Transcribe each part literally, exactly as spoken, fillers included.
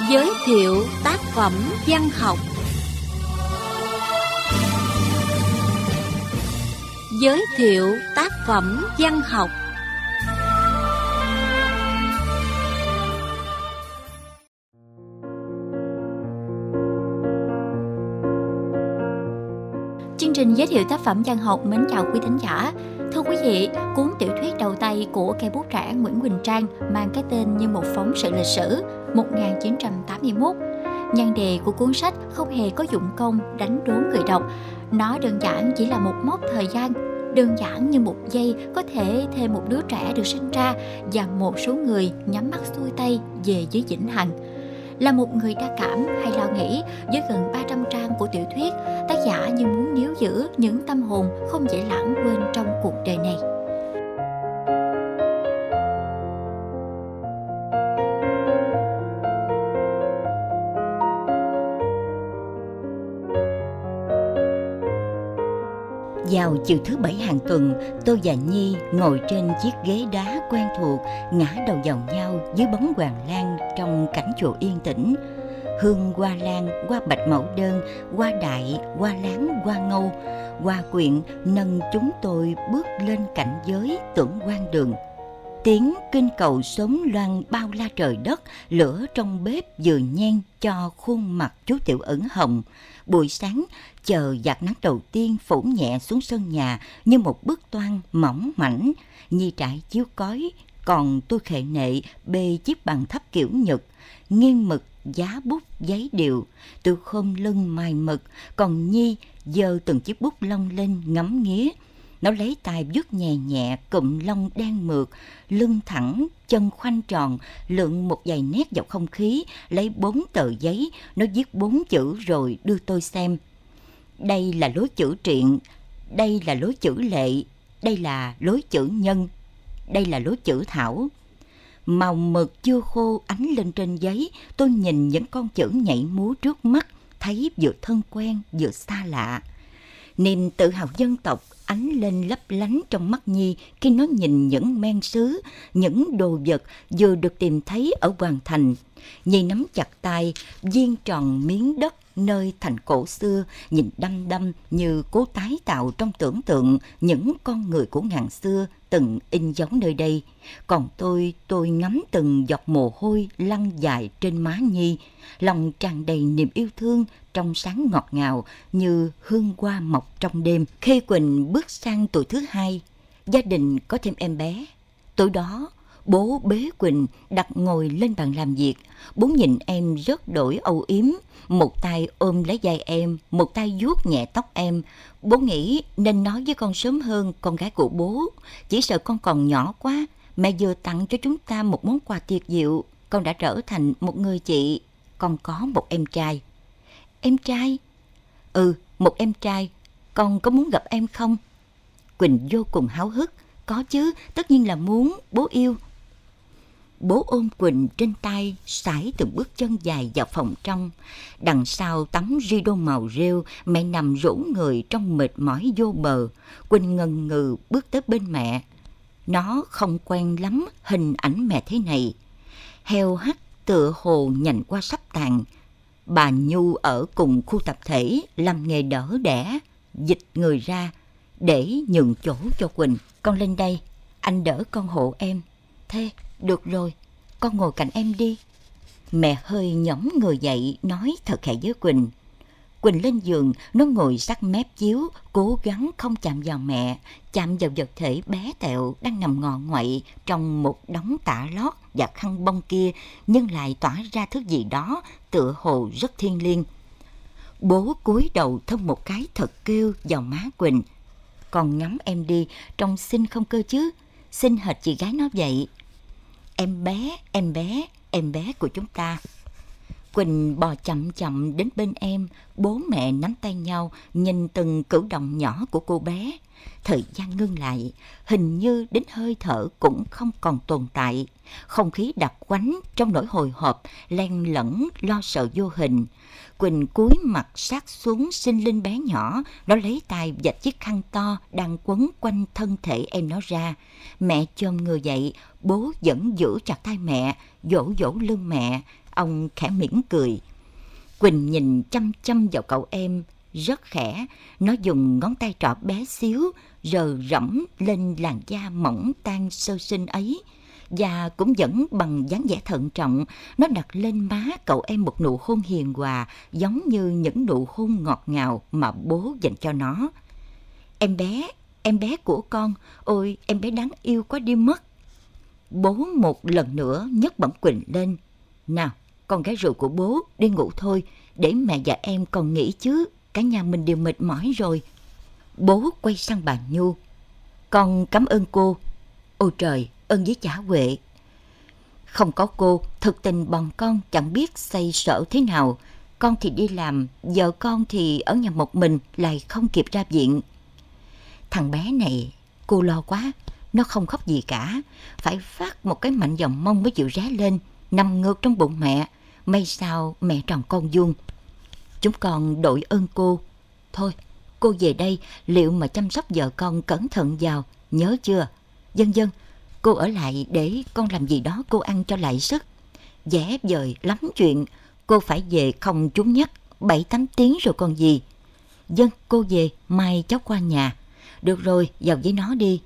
Giới thiệu tác phẩm văn học. Giới thiệu tác phẩm văn học. Chương trình giới thiệu tác phẩm văn học mến chào quý thính giả. Thưa quý vị, cuốn tiểu thuyết đầu tay của cây bút trẻ Nguyễn Quỳnh Trang mang cái tên Như một phóng sự lịch sử một nghìn chín trăm tám mươi mốt. Nhan đề của cuốn sách không hề có dụng công đánh đố người đọc. Nó đơn giản chỉ là một mốc thời gian, đơn giản như một giây có thể thêm một đứa trẻ được sinh ra và một số người nhắm mắt xuôi tay về với vĩnh hằng. Là một người đa cảm hay lo nghĩ, với gần ba trăm trang của tiểu thuyết, tác giả như muốn níu giữ những tâm hồn không dễ lãng quên trong cuộc đời này. Vào chiều thứ bảy hàng tuần, tôi và Nhi ngồi trên chiếc ghế đá quen thuộc, ngã đầu vào nhau dưới bóng hoàng lan trong cảnh chùa yên tĩnh. Hương hoa lan, hoa bạch mẫu đơn, hoa đại, hoa láng, hoa ngâu, hoa quyện nâng chúng tôi bước lên cảnh giới tưởng quan đường. Tiếng kinh cầu sớm loan bao la trời đất, lửa trong bếp vừa nhen cho khuôn mặt chú Tiểu ửng hồng. Buổi sáng, chờ giọt nắng đầu tiên phủ nhẹ xuống sân nhà như một bức toan mỏng mảnh. Nhi trải chiếu cói, còn tôi khệ nệ bê chiếc bàn thấp kiểu Nhật, nghiêng mực, giá bút, giấy điều. Tôi khom lưng mài mực, còn Nhi giơ từng chiếc bút lông lên ngắm nghía. Nó lấy tay vuốt nhẹ nhẹ cụm lông đen mượt, lưng thẳng, chân khoanh tròn, lượn một vài nét vào không khí, lấy bốn tờ giấy, nó viết bốn chữ rồi đưa tôi xem. Đây là lối chữ triện, đây là lối chữ lệ, đây là lối chữ nhân, đây là lối chữ thảo. Màu mực chưa khô ánh lên trên giấy, tôi nhìn những con chữ nhảy múa trước mắt, thấy vừa thân quen vừa xa lạ. Niềm tự hào dân tộc ánh lên lấp lánh trong mắt Nhi khi nó nhìn những men sứ, những đồ vật vừa được tìm thấy ở Hoàng Thành. Nhi nắm chặt tay, viên tròn miếng đất nơi thành cổ xưa, nhìn đăm đăm như cố tái tạo trong tưởng tượng những con người của ngàn xưa từng in dấu nơi đây. Còn tôi, tôi ngắm từng giọt mồ hôi lăn dài trên má Nhi, lòng tràn đầy niềm yêu thương trong sáng ngọt ngào như hương hoa mọc trong đêm. Khi Quỳnh bước sang tuổi thứ hai, gia đình có thêm em bé. Tối đó, bố bế Quỳnh đặt ngồi lên bàn làm việc. Bố nhìn em rất đổi âu yếm, một tay ôm lấy vai em, một tay vuốt nhẹ tóc em. Bố nghĩ nên nói với con sớm hơn, con gái của bố. Chỉ sợ con còn nhỏ quá, mẹ vừa tặng cho chúng ta một món quà tuyệt diệu. Con đã trở thành một người chị. Con có một em trai. Em trai? Ừ, một em trai. Con có muốn gặp em không? Quỳnh vô cùng háo hức. Có chứ, tất nhiên là muốn, bố yêu. Bố ôm Quỳnh trên tay, sải từng bước chân dài vào phòng trong. Đằng sau tấm rideau màu rêu, mẹ nằm rũ người trong mệt mỏi vô bờ. Quỳnh ngần ngừ bước tới bên mẹ. Nó không quen lắm hình ảnh mẹ thế này. Heo hắt tựa hồ nhành qua sắp tàn. Bà Nhu ở cùng khu tập thể làm nghề đỡ đẻ, dịch người ra để nhường chỗ cho Quỳnh. Con lên đây, anh đỡ con hộ em. Thế, được rồi, con ngồi cạnh em đi. Mẹ hơi nhõng người dậy nói thật khẽ với Quỳnh. Quỳnh lên giường, nó ngồi sát mép chiếu, cố gắng không chạm vào mẹ, chạm vào vật thể bé tẹo đang nằm ngọ nguậy trong một đống tả lót và khăn bông kia, nhưng lại tỏa ra thứ gì đó tựa hồ rất thiêng liêng. Bố cúi đầu thơm một cái thật kêu vào má Quỳnh. Con ngắm em đi, trông xinh không cơ chứ? Xinh hệt chị gái nó vậy. Em bé, em bé, em bé của chúng ta. Quỳnh bò chậm chậm đến bên em, bố mẹ nắm tay nhau, nhìn từng cử động nhỏ của cô bé. Thời gian ngưng lại, hình như đến hơi thở cũng không còn tồn tại. Không khí đặc quánh trong nỗi hồi hộp, len lẫn lo sợ vô hình. Quỳnh cúi mặt sát xuống sinh linh bé nhỏ, nó lấy tay vạch chiếc khăn to đang quấn quanh thân thể em nó ra. Mẹ chồm người dậy, bố vẫn giữ chặt tay mẹ, dỗ dỗ lưng mẹ. Ông khẽ mỉm cười. Quỳnh nhìn chăm chăm vào cậu em rất khẽ. Nó dùng ngón tay trỏ bé xíu rờ rẫm lên làn da mỏng tang sơ sinh ấy. Và cũng vẫn bằng dáng vẻ thận trọng, nó đặt lên má cậu em một nụ hôn hiền hòa, giống như những nụ hôn ngọt ngào mà bố dành cho nó. Em bé, em bé của con, ôi em bé đáng yêu quá đi mất. Bố một lần nữa nhấc bổng Quỳnh lên. Nào, con gái ruột của bố, đi ngủ thôi, để mẹ và em còn nghỉ chứ, cả nhà mình đều mệt mỏi rồi. Bố quay sang bà Nhu. Con cảm ơn cô. Ôi trời, ơn với chả Huệ. Không có cô, thực tình bọn con chẳng biết xoay sở thế nào. Con thì đi làm, vợ con thì ở nhà một mình, lại không kịp ra viện. Thằng bé này, cô lo quá. Nó không khóc gì cả, phải phát một cái mạnh dòng mông mới chịu ré lên, nằm ngược trong bụng mẹ. May sao mẹ tròn con vuông. Chúng con đội ơn cô. Thôi, cô về đây, liệu mà chăm sóc vợ con cẩn thận vào, nhớ chưa? Dân dân, cô ở lại để con làm gì đó cô ăn cho lại sức. Dễ vời lắm chuyện, cô phải về không trúng nhắc, bảy tám tiếng rồi còn gì. Dân, cô về, mai cháu qua nhà. Được rồi, vào với nó đi.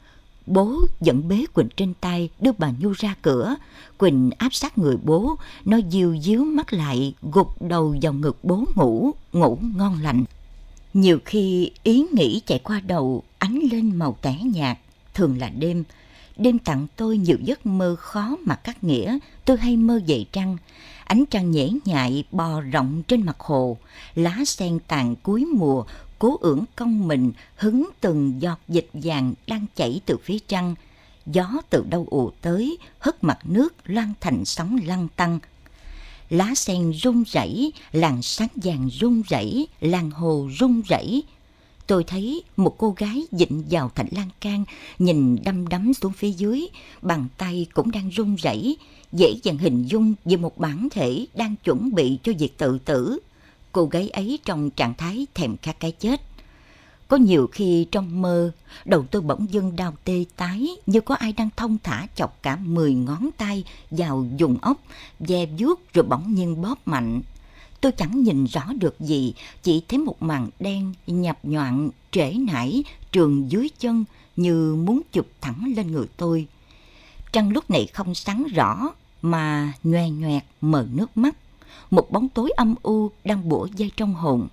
Bố dẫn bế Quỳnh trên tay đưa bà Nhu ra cửa. Quỳnh áp sát người bố, nó díu díu mắt lại, gục đầu vào ngực bố ngủ, ngủ ngon lành. Nhiều khi ý nghĩ chạy qua đầu ánh lên màu tẻ nhạt, thường là đêm. Đêm tặng tôi nhiều giấc mơ khó mà cắt nghĩa. Tôi hay mơ về trăng. Ánh trăng nhễ nhại bò rộng trên mặt hồ. Lá sen tàn cuối mùa cố ưỡn cong mình hứng từng giọt dịch vàng đang chảy từ phía trăng. Gió từ đâu ùa tới, hất mặt nước loang thành sóng lăn tăn. Lá sen rung rẩy, làn sáng vàng rung rẩy, làn hồ rung rẩy. Tôi thấy một cô gái vịn vào thành lan can, nhìn đăm đắm xuống phía dưới, bàn tay cũng đang run rẩy, dễ dàng hình dung về một bản thể đang chuẩn bị cho việc tự tử. Cô gái ấy trong trạng thái thèm khát cái chết. Có nhiều khi trong mơ, đầu tôi bỗng dưng đau tê tái, như có ai đang thong thả chọc cả mười ngón tay vào vùng ốc, ve vuốt rồi bỗng nhiên bóp mạnh. Tôi chẳng nhìn rõ được gì, chỉ thấy một màn đen nhập nhoạng, trễ nải, trường dưới chân như muốn chụp thẳng lên người tôi. Trăng lúc này không sáng rõ mà nhoè nhoẹt mờ nước mắt. Một bóng tối âm u đang bủa vây trong hồn.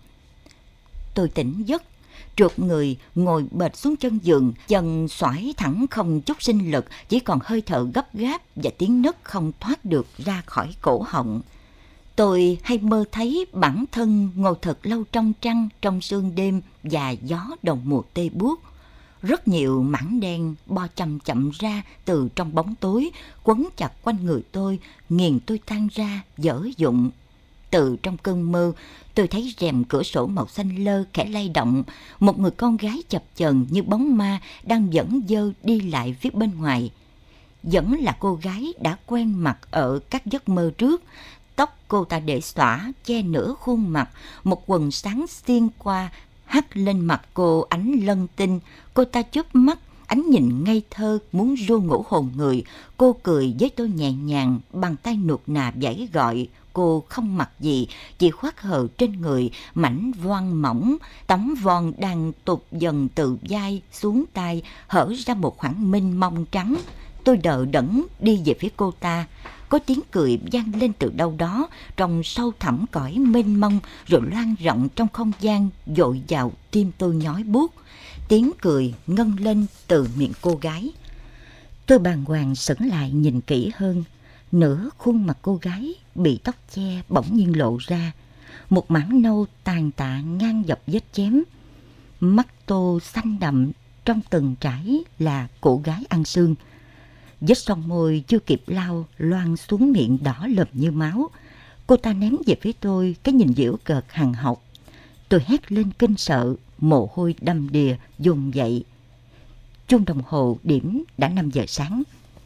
Tôi tỉnh giấc, trượt người ngồi bệt xuống chân giường, chân xoải thẳng không chút sinh lực, chỉ còn hơi thở gấp gáp và tiếng nấc không thoát được ra khỏi cổ họng. Tôi hay mơ thấy bản thân ngồi thật lâu trong trăng, trong sương đêm và gió đầu mùa tê buốt. Rất nhiều mảng đen bo chậm chậm ra từ trong bóng tối, quấn chặt quanh người tôi, nghiền tôi tan ra, dở dụng. Từ trong cơn mơ, tôi thấy rèm cửa sổ màu xanh lơ khẽ lay động. Một người con gái chập chờn như bóng ma đang dẫn dơ đi lại phía bên ngoài. Vẫn là cô gái đã quen mặt ở các giấc mơ trước. Tóc cô ta để xõa, che nửa khuôn mặt, một quần sáng xuyên qua, hắt lên mặt cô ánh lân tinh. Cô ta chớp mắt, ánh nhìn ngây thơ muốn ru ngủ hồn người. Cô cười với tôi nhẹ nhàng, bàn tay nuột nà vẫy gọi. Cô không mặc gì, chỉ khoác hờ trên người, mảnh voan mỏng. Tấm voan đang tụt dần từ vai xuống tay, hở ra một khoảng mênh mông trắng. Tôi đờ đẫn đi về phía cô ta. Có tiếng cười vang lên từ đâu đó trong sâu thẳm cõi mênh mông, rồi loang rộng trong không gian, dội vào tim tôi nhói buốt. Tiếng cười ngân lên từ miệng cô gái. Tôi bàng hoàng sững lại nhìn kỹ hơn. Nửa khuôn mặt cô gái bị tóc che bỗng nhiên lộ ra, một mảng nâu tàn tạ ngang dọc vết chém. Mắt tô xanh đậm, trong từng trải là cổ gái ăn xương. Vết son môi chưa kịp lau loang xuống miệng đỏ lầm như máu. Cô ta ném về phía tôi cái nhìn giễu cợt hằn học. Tôi hét lên kinh sợ, mồ hôi đầm đìa dồn dậy. Chuông đồng hồ điểm đã năm giờ sáng.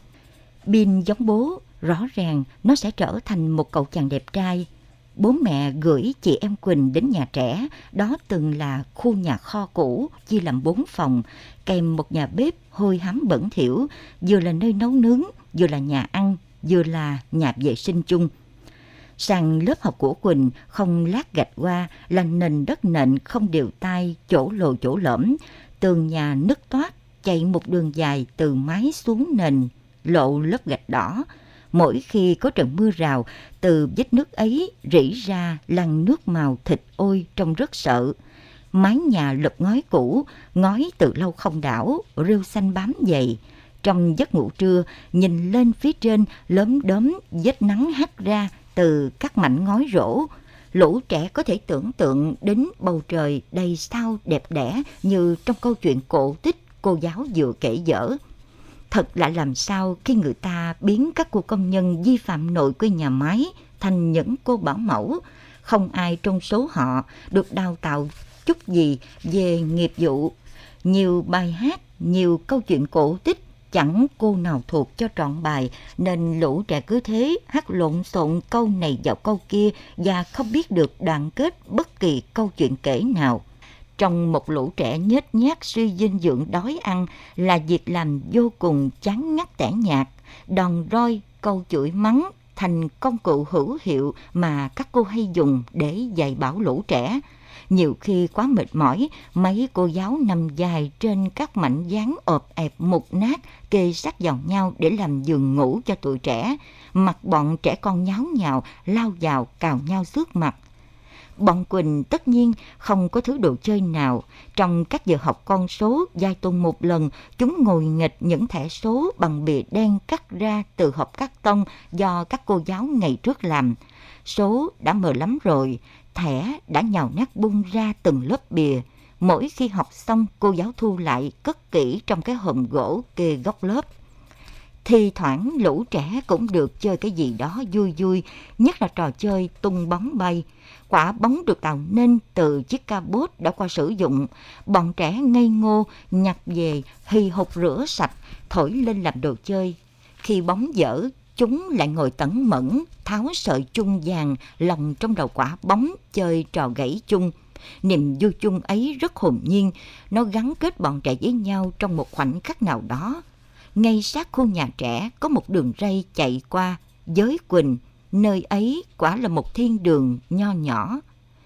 Bin giống bố, rõ ràng nó sẽ trở thành một cậu chàng đẹp trai. Bố mẹ gửi chị em Quỳnh đến nhà trẻ, đó từng là khu nhà kho cũ, chia làm bốn phòng, kèm một nhà bếp hôi hám bẩn thỉu, vừa là nơi nấu nướng, vừa là nhà ăn, vừa là nhà vệ sinh chung. Sàn lớp học của Quỳnh không lát gạch hoa, là nền đất nện không đều tay, chỗ lồi chỗ lõm. Tường nhà nứt toát, chạy một đường dài từ mái xuống nền, lộ lớp gạch đỏ. Mỗi khi có trận mưa rào, từ vết nước ấy rỉ ra làn nước màu thịt ôi trông rất sợ. Mái nhà lợp ngói cũ, ngói từ lâu không đảo, rêu xanh bám dày. Trong giấc ngủ trưa, nhìn lên phía trên lốm đốm vết nắng hắt ra từ các mảnh ngói rổ. Lũ trẻ có thể tưởng tượng đến bầu trời đầy sao đẹp đẽ như trong câu chuyện cổ tích cô giáo vừa kể dở. Thật lạ làm sao khi người ta biến các cô công nhân vi phạm nội quy nhà máy thành những cô bảo mẫu. Không ai trong số họ được đào tạo chút gì về nghiệp vụ. Nhiều bài hát, nhiều câu chuyện cổ tích, chẳng cô nào thuộc cho trọn bài, nên lũ trẻ cứ thế hát lộn xộn câu này vào câu kia và không biết được đoạn kết bất kỳ câu chuyện kể nào. Trong một lũ trẻ nhếch nhác suy dinh dưỡng đói ăn là việc làm vô cùng chán ngắt tẻ nhạt. Đòn roi, câu chửi mắng thành công cụ hữu hiệu mà các cô hay dùng để dạy bảo lũ trẻ. Nhiều khi quá mệt mỏi, mấy cô giáo nằm dài trên các mảnh dán ọp ẹp mục nát kê sát vào nhau để làm giường ngủ cho tụi trẻ. Mặt bọn trẻ con nháo nhào, lao vào cào nhau xước mặt. Bọn Quỳnh tất nhiên không có thứ đồ chơi nào. Trong các giờ học con số, vài tuần một lần, chúng ngồi nghịch những thẻ số bằng bìa đen cắt ra từ hộp cát tông do các cô giáo ngày trước làm. Số đã mờ lắm rồi, thẻ đã nhào nát bung ra từng lớp bìa. Mỗi khi học xong, cô giáo thu lại cất kỹ trong cái hòm gỗ kê góc lớp. Thì thoảng lũ trẻ cũng được chơi cái gì đó vui vui, nhất là trò chơi tung bóng bay. Quả bóng được tạo nên từ chiếc cabot đã qua sử dụng. Bọn trẻ ngây ngô nhặt về hì hục rửa sạch, thổi lên làm đồ chơi. Khi bóng dở, chúng lại ngồi tẩn mẫn, tháo sợi chung vàng lồng trong đầu quả bóng, chơi trò gãy chung. Niềm vui chung ấy rất hồn nhiên, nó gắn kết bọn trẻ với nhau trong một khoảnh khắc nào đó. Ngay sát khu nhà trẻ có một đường ray chạy qua, với Quỳnh, nơi ấy quả là một thiên đường nho nhỏ.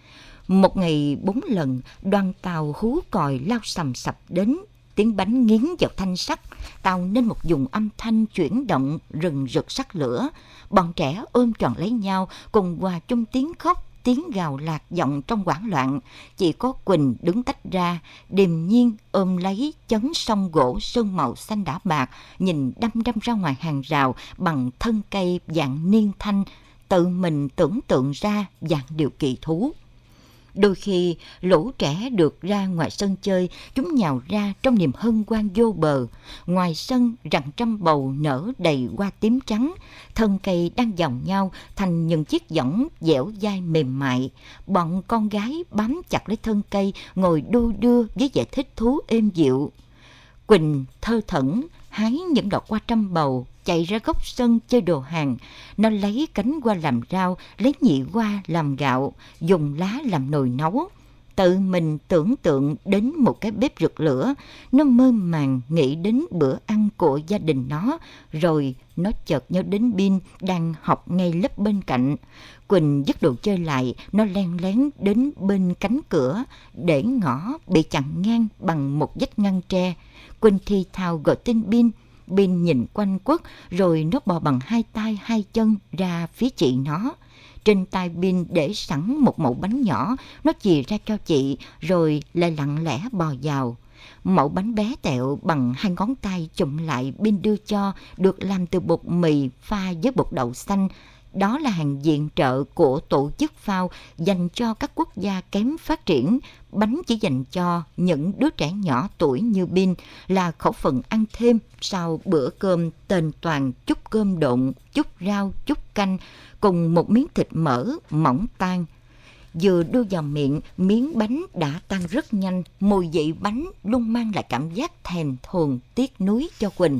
Một ngày bốn lần, đoàn tàu hú còi lao sầm sập đến, tiếng bánh nghiến vào thanh sắt, tạo nên một vùng âm thanh chuyển động rừng rực sắc lửa. Bọn trẻ ôm tròn lấy nhau, cùng hòa chung tiếng khóc, tiếng gào lạc vọng trong hoảng loạn. Chỉ có Quỳnh đứng tách ra, điềm nhiên ôm lấy chấn song gỗ sơn màu xanh đỏ bạc, nhìn đăm đăm ra ngoài hàng rào bằng thân cây dạng niên thanh, tự mình tưởng tượng ra dạng điều kỳ thú. Đôi khi lũ trẻ được ra ngoài sân chơi, chúng nhào ra trong niềm hân hoan vô bờ. Ngoài sân rặng trăm bầu nở đầy hoa tím trắng, thân cây đang vòng nhau thành những chiếc võng dẻo dai mềm mại. Bọn con gái bám chặt lấy thân cây, ngồi đu đưa với vẻ thích thú êm dịu. Quỳnh thơ thẩn hái những đọt hoa trăm bầu, chạy ra góc sân chơi đồ hàng. Nó lấy cánh hoa làm rau, lấy nhị hoa làm gạo, dùng lá làm nồi nấu. Tự mình tưởng tượng đến một cái bếp rực lửa, nó mơ màng nghĩ đến bữa ăn của gia đình nó, rồi nó chợt nhớ đến Bin đang học ngay lớp bên cạnh. Quỳnh dứt đồ chơi lại, nó len lén đến bên cánh cửa, để ngõ bị chặn ngang bằng một vách ngăn tre. Quỳnh thì thào gọi tên Bin. Bin nhìn quanh quất, rồi nó bò bằng hai tay hai chân ra phía chị nó. Trên tay Bin để sẵn một mẩu bánh nhỏ, nó chìa ra cho chị, rồi lại lặng lẽ bò vào. Mẩu bánh bé tẹo bằng hai ngón tay chụm lại Bin đưa cho, được làm từ bột mì pha với bột đậu xanh. Đó là hàng viện trợ của tổ chức phao dành cho các quốc gia kém phát triển. Bánh chỉ dành cho những đứa trẻ nhỏ tuổi như Bin, là khẩu phần ăn thêm sau bữa cơm tên toàn chút cơm độn, chút rau, chút canh, cùng một miếng thịt mỡ mỏng tan. Vừa đưa vào miệng, miếng bánh đã tan rất nhanh, mùi vị bánh luôn mang lại cảm giác thèm thuồng tiếc nuối cho Quỳnh.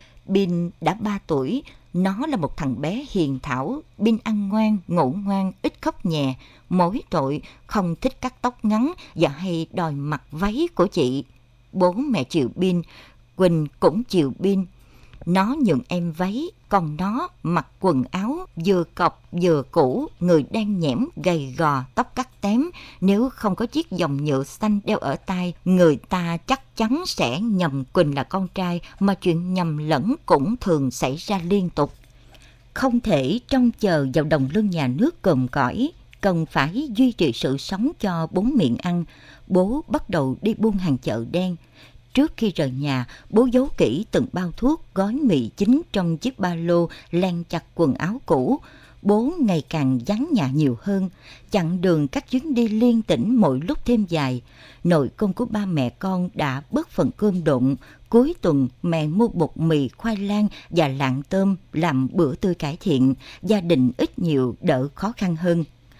Bin đã ba tuổi, nó là một thằng bé hiền thảo. Bin ăn ngoan, ngủ ngoan, ít khóc nhè, mỗi tội không thích cắt tóc ngắn và hay đòi mặc váy của chị. Bố mẹ chiều Bin, Quỳnh cũng chiều Bin. Nó nhường em váy, còn nó mặc quần áo vừa cọc vừa cũ, người đen nhẽm, gầy gò, tóc cắt tém. Nếu không có chiếc vòng nhựa xanh đeo ở tai, người ta chắc chắn sẽ nhầm Quỳnh là con trai, mà chuyện nhầm lẫn cũng thường xảy ra liên tục. Không thể trông chờ vào đồng lương nhà nước còm cõi, cần phải duy trì sự sống cho bốn miệng ăn. Bố bắt đầu đi buôn hàng chợ đen. Trước khi rời nhà, bố giấu kỹ từng bao thuốc, gói mì chính trong chiếc ba lô, len chặt quần áo cũ. Bố ngày càng vắng nhà nhiều hơn, chặng đường các chuyến đi liên tỉnh mỗi lúc thêm dài. Nồi cơm của ba mẹ con đã bớt phần cơm độn. Cuối tuần mẹ mua bột mì, khoai lang và lạng tôm làm bữa tươi cải thiện, gia đình ít nhiều đỡ khó khăn hơn.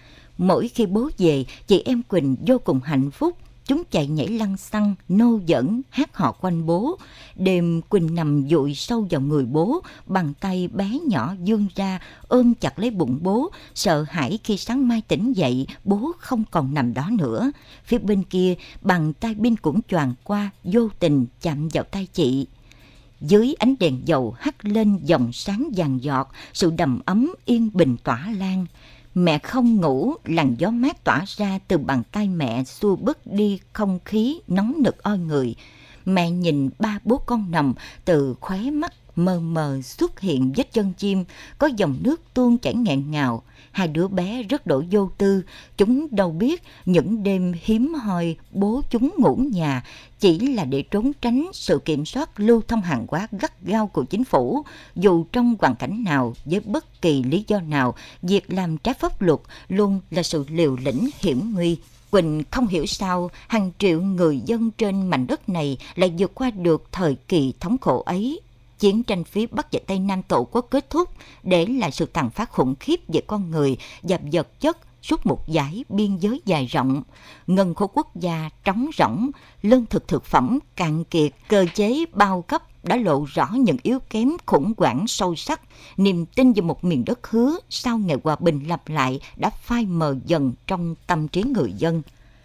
Mỗi khi bố về, chị em Quỳnh vô cùng hạnh phúc. Chúng chạy nhảy lăn xăng, nô giỡn, hát hò quanh bố. Đêm Quỳnh nằm dụi sâu vào người bố, bàn tay bé nhỏ vươn ra ôm chặt lấy bụng bố, sợ hãi khi sáng mai tỉnh dậy bố không còn nằm đó nữa. Phía bên kia, bàn tay Bin cũng choàng qua, vô tình chạm vào tay chị. Dưới ánh đèn dầu hắt lên dòng sáng vàng giọt, sự đầm ấm yên bình tỏa lan. Mẹ không ngủ, làn gió mát tỏa ra từ bàn tay mẹ xua bớt đi không khí nóng nực oi người. Mẹ nhìn ba bố con nằm, từ khóe mắt mờ mờ xuất hiện vết chân chim, có dòng nước tuôn chảy nghẹn ngào. Hai đứa bé rất đổ vô tư, chúng đâu biết những đêm hiếm hoi bố chúng ngủ nhà chỉ là để trốn tránh sự kiểm soát lưu thông hàng hóa gắt gao của chính phủ. Dù trong hoàn cảnh nào, với bất kỳ lý do nào, việc làm trái pháp luật luôn là sự liều lĩnh hiểm nguy. Quỳnh không hiểu sao hàng triệu người dân trên mảnh đất này lại vượt qua được thời kỳ thống khổ ấy. Chiến tranh phía Bắc và Tây Nam Tổ quốc kết thúc, để lại sự tàn phá khủng khiếp về con người và vật chất suốt một dải biên giới dài rộng. Ngân khố quốc gia trống rỗng, lương thực thực phẩm cạn kiệt, cơ chế bao cấp đã lộ rõ những yếu kém khủng hoảng sâu sắc. Niềm tin vào một miền đất hứa sau ngày hòa bình lặp lại đã phai mờ dần trong tâm trí người dân.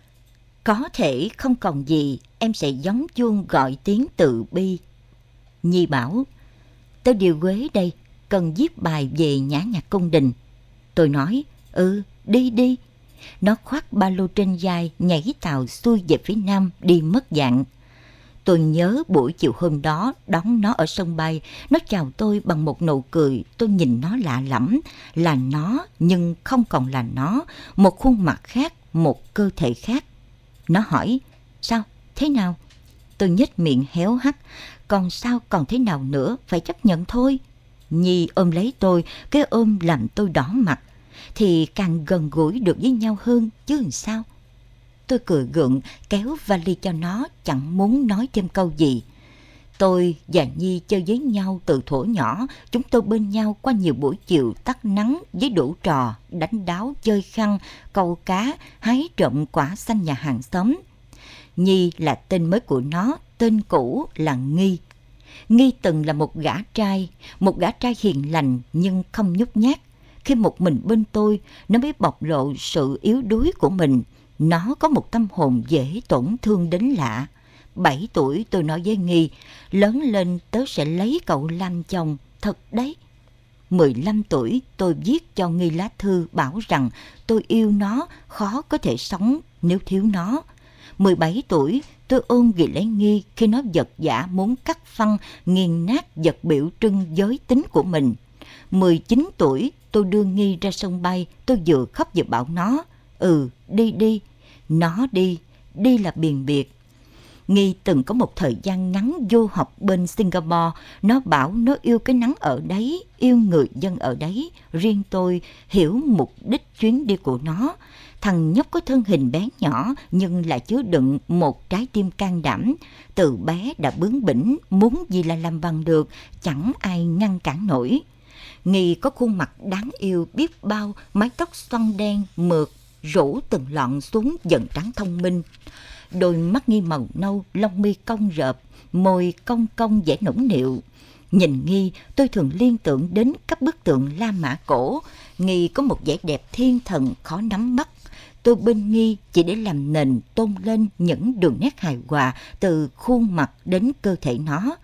Có thể không còn gì, em sẽ gióng chuông gọi tiếng từ bi. Nhi bảo, tôi điều Quế đây, cần viết bài về nhã nhạc cung đình. Tôi nói, ừ, đi đi. Nó khoác ba lô trên vai, nhảy tàu xuôi về phía nam, đi mất dạng. Tôi nhớ buổi chiều hôm đó đón nó ở sân bay. Nó chào tôi bằng một nụ cười. Tôi nhìn nó lạ lẫm. Là nó nhưng không còn là nó. Một khuôn mặt khác, một cơ thể khác. Nó hỏi, sao, thế nào? Tôi nhếch miệng héo hắt. Còn sao còn thế nào nữa, phải chấp nhận thôi. Nhi ôm lấy tôi, cái ôm làm tôi đỏ mặt. Thì càng gần gũi được với nhau hơn chứ làm sao. Tôi cười gượng kéo vali cho nó, chẳng muốn nói thêm câu gì. Tôi và Nhi chơi với nhau từ thuở nhỏ. Chúng tôi bên nhau qua nhiều buổi chiều tắt nắng với đủ trò, đánh đáo, chơi khăn, câu cá, hái trộm quả xanh nhà hàng xóm. Nhi là tên mới của nó, tên cũ là Nghi. Nghi từng là một gã trai, một gã trai hiền lành nhưng không nhút nhát. Khi một mình bên tôi, nó mới bộc lộ sự yếu đuối của mình. Nó có một tâm hồn dễ tổn thương đến lạ. Bảy tuổi tôi nói với Nghi, lớn lên tớ sẽ lấy cậu làm chồng, thật đấy. Mười lăm tuổi tôi viết cho Nghi lá thư bảo rằng tôi yêu nó, khó có thể sống nếu thiếu nó. Mười bảy tuổi tôi ôm ghì lấy Nghi khi nó vật vã muốn cắt phăng, nghiền nát vật biểu trưng giới tính của mình. Mười chín tuổi tôi đưa Nghi ra sân bay, tôi vừa khóc vừa bảo nó, ừ đi đi. Nó đi, đi là biền biệt. Nghi từng có một thời gian ngắn du học bên Singapore. Nó bảo nó yêu cái nắng ở đấy, yêu người dân ở đấy. Riêng tôi hiểu mục đích chuyến đi của nó. Thằng nhóc có thân hình bé nhỏ nhưng lại chứa đựng một trái tim can đảm. Từ bé đã bướng bỉnh, muốn gì là làm bằng được, chẳng ai ngăn cản nổi. Nghi có khuôn mặt đáng yêu biết bao, mái tóc xoăn đen mượt rủ từng lọn xuống dần trắng thông minh. Đôi mắt Nghi màu nâu, lông mi cong rợp, môi cong cong vẻ nũng nịu. Nhìn Nghi, tôi thường liên tưởng đến các bức tượng La Mã cổ. Nghi có một vẻ đẹp thiên thần khó nắm bắt. Tôi bên Nghi chỉ để làm nền tôn lên những đường nét hài hòa từ khuôn mặt đến cơ thể nó.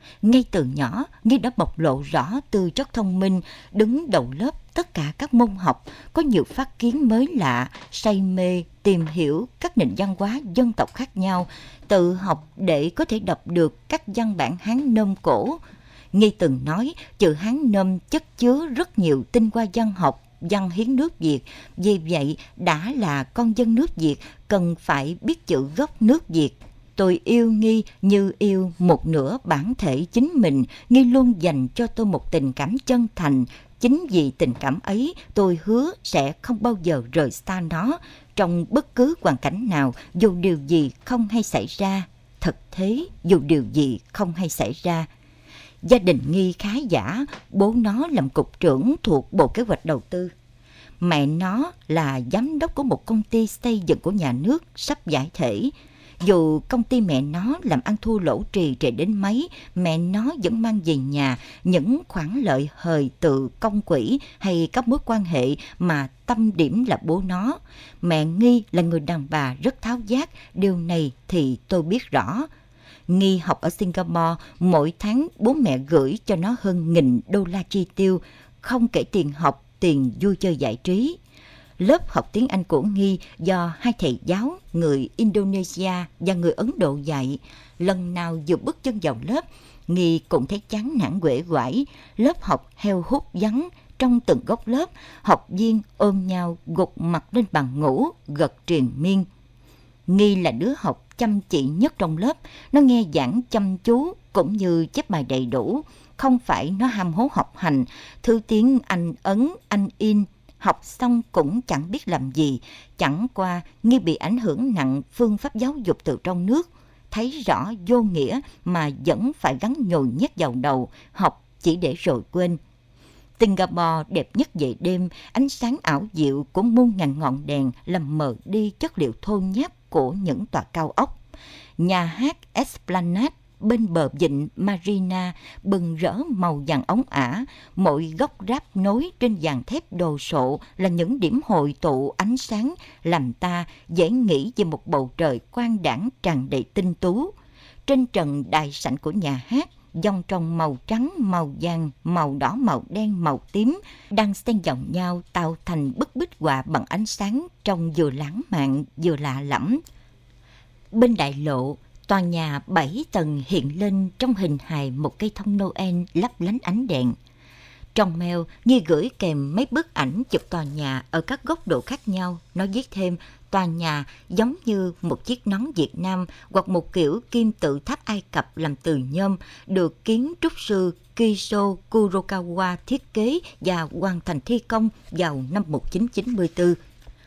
Ngay từ nhỏ, Nghi đã bộc lộ rõ tư chất thông minh, đứng đầu lớp tất cả các môn học, có nhiều phát kiến mới lạ, say mê, tìm hiểu các nền văn hóa dân tộc khác nhau, tự học để có thể đọc được các văn bản Hán Nôm cổ. Nghi từng nói chữ Hán Nôm chất chứa rất nhiều tinh hoa văn học, văn hiến nước Việt, vì vậy đã là con dân nước Việt cần phải biết chữ gốc nước Việt. Tôi yêu Nghi như yêu một nửa bản thể chính mình. Nghi luôn dành cho tôi một tình cảm chân thành. Chính vì tình cảm ấy, tôi hứa sẽ không bao giờ rời xa nó trong bất cứ hoàn cảnh nào, dù điều gì không hay xảy ra. Thật thế, dù điều gì không hay xảy ra. Gia đình Nghi khá giả, bố nó làm cục trưởng thuộc Bộ Kế hoạch Đầu tư. Mẹ nó là giám đốc của một công ty xây dựng của nhà nước sắp giải thể. Dù công ty mẹ nó làm ăn thua lỗ trì trệ đến mấy, mẹ nó vẫn mang về nhà những khoản lợi hời từ công quỹ hay các mối quan hệ mà tâm điểm là bố nó. Mẹ Nghi là người đàn bà rất tháo vát, điều này thì tôi biết rõ. Nghi học ở Singapore, mỗi tháng bố mẹ gửi cho nó hơn nghìn đô la chi tiêu, không kể tiền học, tiền vui chơi giải trí. Lớp học tiếng Anh của Nghi do hai thầy giáo người Indonesia và người Ấn Độ dạy. Lần nào vừa bước chân vào lớp, Nghi cũng thấy chán nản uể oải. Lớp học heo hút vắng. Trong từng góc lớp, học viên ôm nhau gục mặt lên bàn ngủ, gật triền miên. Nghi là đứa học chăm chỉ nhất trong lớp. Nó nghe giảng chăm chú cũng như chép bài đầy đủ. Không phải nó ham hố học hành, thứ tiếng Anh ấn, Anh in. Học xong cũng chẳng biết làm gì, chẳng qua Nghi bị ảnh hưởng nặng phương pháp giáo dục từ trong nước. Thấy rõ vô nghĩa mà vẫn phải gắn nhồi nhét vào đầu, học chỉ để rồi quên. Singapore đẹp nhất về đêm, ánh sáng ảo diệu của muôn ngàn ngọn đèn làm mờ đi chất liệu thô nháp của những tòa cao ốc. Nhà hát Esplanade bên bờ vịnh Marina bừng rỡ màu vàng óng ả, mỗi góc ráp nối trên vàng thép đồ sộ là những điểm hội tụ ánh sáng, làm ta dễ nghĩ về một bầu trời quang đãng tràn đầy tinh tú. Trên trần đại sảnh của nhà hát, dòng trồng màu trắng, màu vàng, màu đỏ, màu đen, màu tím đang xen vào nhau tạo thành bức bích họa bằng ánh sáng trông vừa lãng mạn vừa lạ lẫm. Bên đại lộ, tòa nhà bảy tầng hiện lên trong hình hài một cây thông Noel lấp lánh ánh đèn. Trong mail, Nghi gửi kèm mấy bức ảnh chụp tòa nhà ở các góc độ khác nhau. Nó viết thêm, tòa nhà giống như một chiếc nón Việt Nam hoặc một kiểu kim tự tháp Ai Cập làm từ nhôm, được kiến trúc sư Kisho Kurokawa thiết kế và hoàn thành thi công vào năm một nghìn chín trăm chín mươi tư.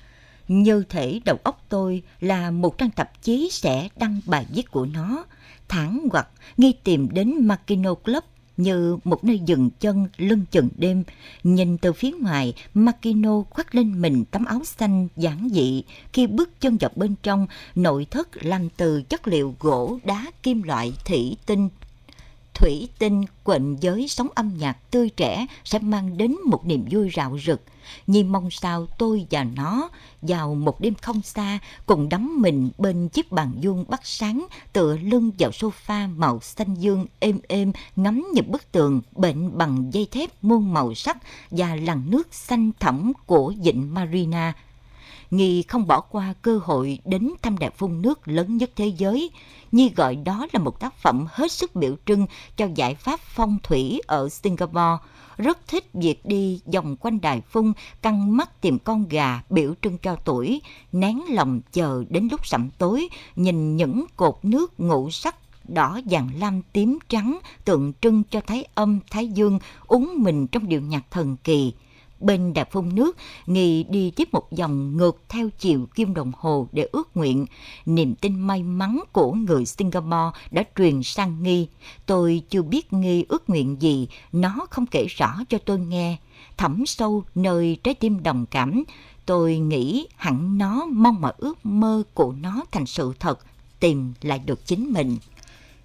Như thể đầu óc tôi là một trang tạp chí sẽ đăng bài viết của nó. Thẳng hoặc Nghi tìm đến Makino Club như một nơi dừng chân lưng chừng đêm. Nhìn từ phía ngoài, Makino khoác lên mình tấm áo xanh giản dị. Khi bước chân vào bên trong, nội thất làm từ chất liệu gỗ, đá, kim loại, thủy tinh. Thủy tinh quện với sóng âm nhạc tươi trẻ sẽ mang đến một niềm vui rạo rực. Nhi mong sao tôi và nó vào một đêm không xa cùng đắm mình bên chiếc bàn vuông bắt sáng, tựa lưng vào sofa màu xanh dương êm êm, ngắm những bức tường bệnh bằng dây thép muôn màu sắc và làn nước xanh thẳm của vịnh Marina. Nghi không bỏ qua cơ hội đến thăm đài phun nước lớn nhất thế giới. Nhi gọi đó là một tác phẩm hết sức biểu trưng cho giải pháp phong thủy ở Singapore. Rất thích việc đi vòng quanh đài phun, căng mắt tìm con gà biểu trưng cho tuổi, nén lòng chờ đến lúc sẩm tối, nhìn những cột nước ngũ sắc đỏ vàng lam tím trắng tượng trưng cho Thái Âm Thái Dương uốn mình trong điệu nhạc thần kỳ. Bên đài phun nước, Nghi đi tiếp một vòng ngược theo chiều kim đồng hồ để ước nguyện. Niềm tin may mắn của người Singapore đã truyền sang Nghi. Tôi chưa biết Nghi ước nguyện gì, nó không kể rõ cho tôi nghe. Thẳm sâu nơi trái tim đồng cảm, tôi nghĩ hẳn nó mong mọi ước mơ của nó thành sự thật, tìm lại được chính mình.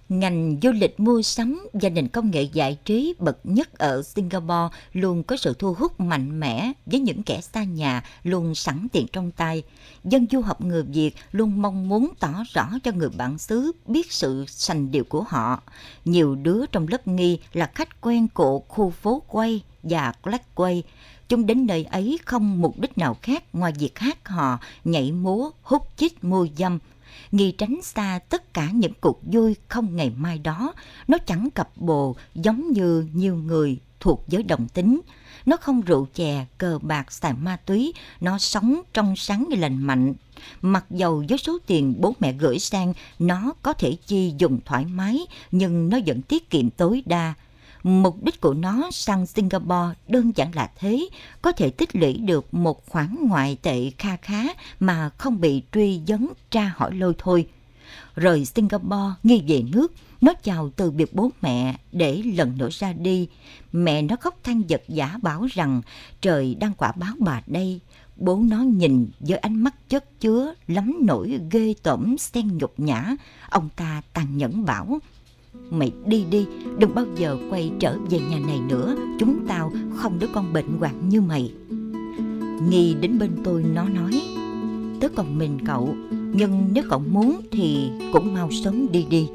Ngành du lịch mua sắm và nền công nghệ giải trí bậc nhất ở Singapore luôn có sự thu hút mạnh mẽ với những kẻ xa nhà luôn sẵn tiền trong tay. Dân du học người Việt luôn mong muốn tỏ rõ cho người bản xứ biết sự sành điệu của họ. Nhiều đứa trong lớp Nghi là khách quen của khu phố quay và Black Quay. Chúng đến nơi ấy không mục đích nào khác ngoài việc hát hò, nhảy múa, hút chích, mua dâm. Nghi tránh xa tất cả những cuộc vui không ngày mai đó. Nó chẳng cặp bồ giống như nhiều người thuộc giới đồng tính. Nó không rượu chè, cờ bạc, xài ma túy. Nó sống trong sáng và lành mạnh. Mặc dầu với số tiền bố mẹ gửi sang, nó có thể chi dùng thoải mái, nhưng nó vẫn tiết kiệm tối đa. Mục đích của nó sang Singapore đơn giản là thế, có thể tích lũy được một khoản ngoại tệ kha khá mà không bị truy vấn tra hỏi lôi thôi. Rời Singapore, Nghi về nước, nó chào từ biệt bố mẹ để lần nữa ra đi. Mẹ nó khóc than vật vã bảo rằng trời đang quả báo bà đây. Bố nó nhìn với ánh mắt chất chứa lắm nỗi ghê tởm xen nhục nhã. Ông ta tàn nhẫn bảo: mày đi đi, đừng bao giờ quay trở về nhà này nữa. Chúng tao không đứa con bệnh hoạn như mày. Nghi đến bên tôi nó nói: tớ còn mình cậu, nhưng nếu cậu muốn thì cũng mau sớm đi đi.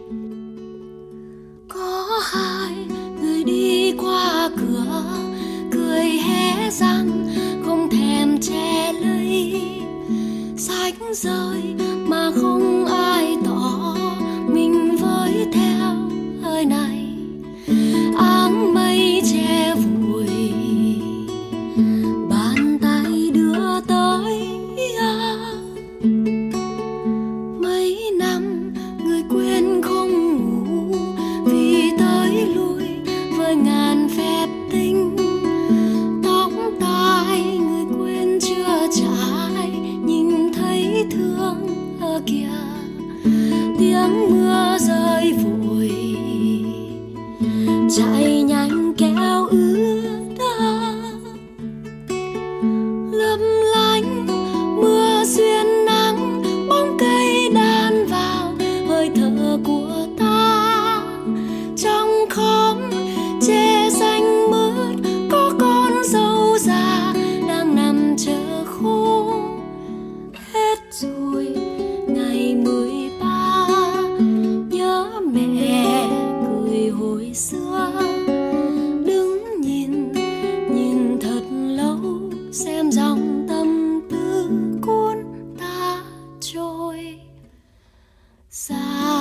Có hai người đi qua cửa, cười hé răng không thèm che lấy. Sách rơi mà không ai tỏ mình với theo hơi này. Áng mây che vùi bàn tay đưa tới. Mấy năm người quên không ngủ vì tới lui với ngàn phép tính. Tóc tai người quên chưa trải, nhìn thấy thương ở kìa. Tiếng mưa rơi vội chạy nhanh kéo ướt lấp lánh. Mưa xuyên nắng bóng cây đan vào hơi thở của ta. Trong khóm tre xanh mướt có con dâu già đang nằm chờ khô. Hết rồi ngày mười ba, nhớ mẹ cười hồi xưa. Đứng nhìn, nhìn thật lâu xem dòng tâm tư cuốn ta trôi xa.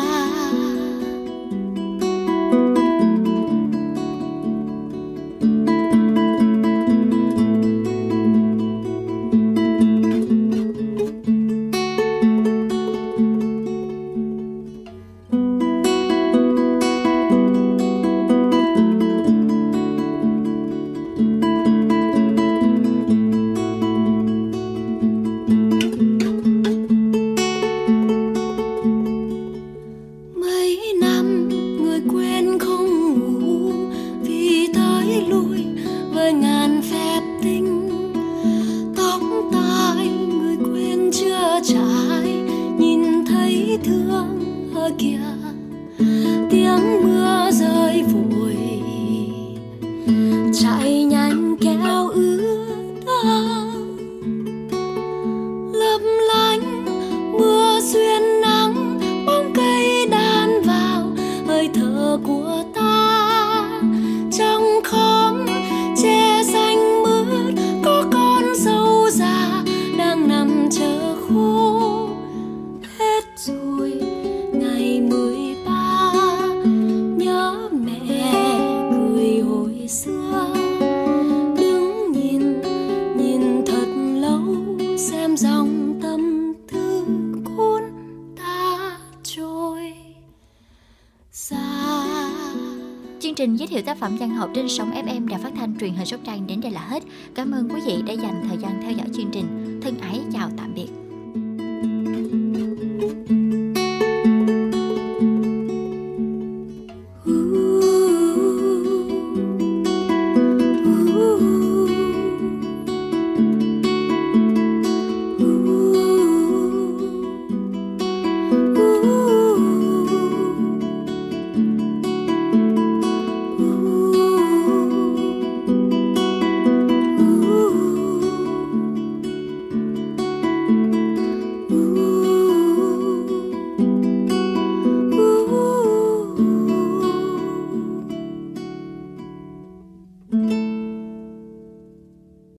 Chương trình giới thiệu tác phẩm văn học trên sóng ép em Đài Phát thanh Truyền hình Sóc Trăng đến đây là hết. Cảm ơn quý vị đã dành thời gian theo dõi chương trình. Thân ái chào tạm biệt.